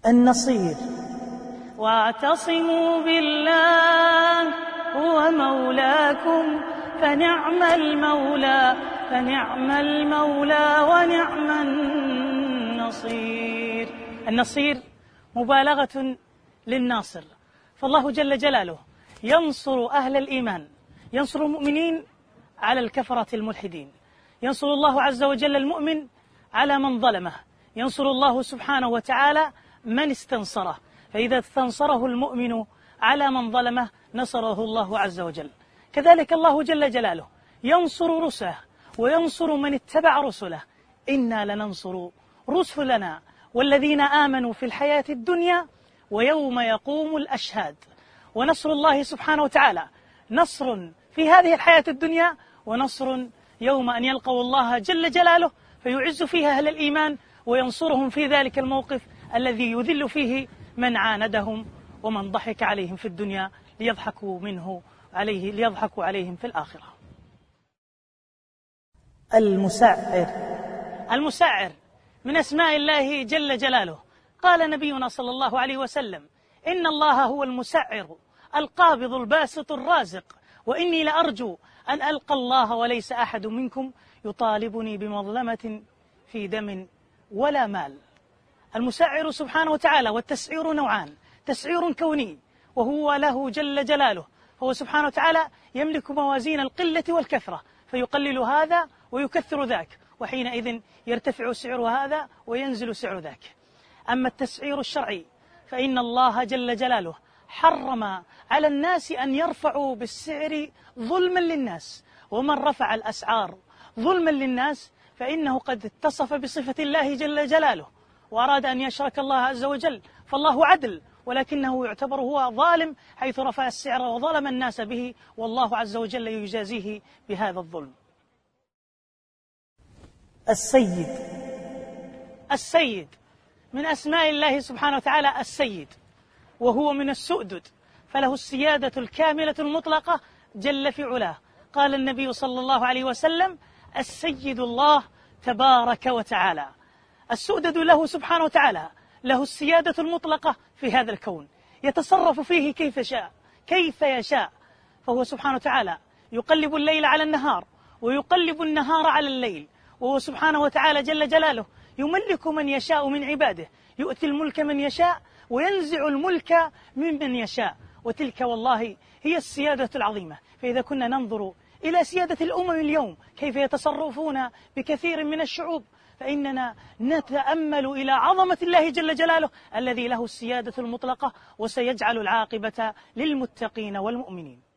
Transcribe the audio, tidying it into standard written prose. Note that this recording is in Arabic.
النصير. واعتصموا بالله هو مولاكم فنعم المولى ونعم النصير. النصير مبالغة للناصر، فالله جل جلاله ينصر أهل الإيمان، ينصر المؤمنين على الكفرة الملحدين، ينصر الله عز وجل المؤمن على من ظلمه، ينصر الله سبحانه وتعالى من استنصره، فإذا استنصره المؤمن على من ظلمه نصره الله عز وجل. كذلك الله جل جلاله ينصر رسله وينصر من اتبع رسله. إنا لننصر رسلنا والذين آمنوا في الحياة الدنيا ويوم يقوم الأشهاد. ونصر الله سبحانه وتعالى نصر في هذه الحياة الدنيا، ونصر يوم أن يلقوا الله جل جلاله فيعز فيها أهل الإيمان وينصرهم في ذلك الموقف الذي يذل فيه من عاندهم ومن ضحك عليهم في الدنيا ليضحكوا عليهم في الآخرة. المسعر من أسماء الله جل جلاله. قال نبينا صلى الله عليه وسلم: إن الله هو المسعر القابض الباسط الرازق، وإني لأرجو أن ألقى الله وليس أحد منكم يطالبني بمظلمة في دم ولا مال. المسعر سبحانه وتعالى، والتسعير نوعان: تسعير كوني وهو له جل جلاله، هو سبحانه وتعالى يملك موازين القلة والكثرة فيقلل هذا ويكثر ذاك، وحينئذ يرتفع سعر هذا وينزل سعر ذاك. أما التسعير الشرعي فإن الله جل جلاله حرم على الناس أن يرفعوا بالسعر ظلما للناس، ومن رفع الأسعار ظلما للناس فإنه قد اتصف بصفة الله جل جلاله وأراد أن يشرك الله عز وجل، فالله عدل ولكنه يعتبر هو ظالم حيث رفع السعر وظلم الناس به، والله عز وجل يجازيه بهذا الظلم. السيد من أسماء الله سبحانه وتعالى السيد، وهو من السؤدد، فله السيادة الكاملة المطلقة جل في علاه. قال النبي صلى الله عليه وسلم: السيد الله تبارك وتعالى. السؤدد له سبحانه وتعالى، له السيادة المطلقة في هذا الكون، يتصرف فيه كيف يشاء، فهو سبحانه وتعالى يقلب الليل على النهار ويقلب النهار على الليل، وهو سبحانه وتعالى جل جلاله يملك من يشاء من عباده، يؤتي الملك من يشاء وينزع الملك ممن يشاء، وتلك والله هي السيادة العظيمة. فإذا كنا ننظر إلى سيادة الأمم اليوم كيف يتصرفون بكثير من الشعوب، فإننا نتأمل إلى عظمة الله جل جلاله الذي له السيادة المطلقة، وسيجعل العاقبة للمتقين والمؤمنين.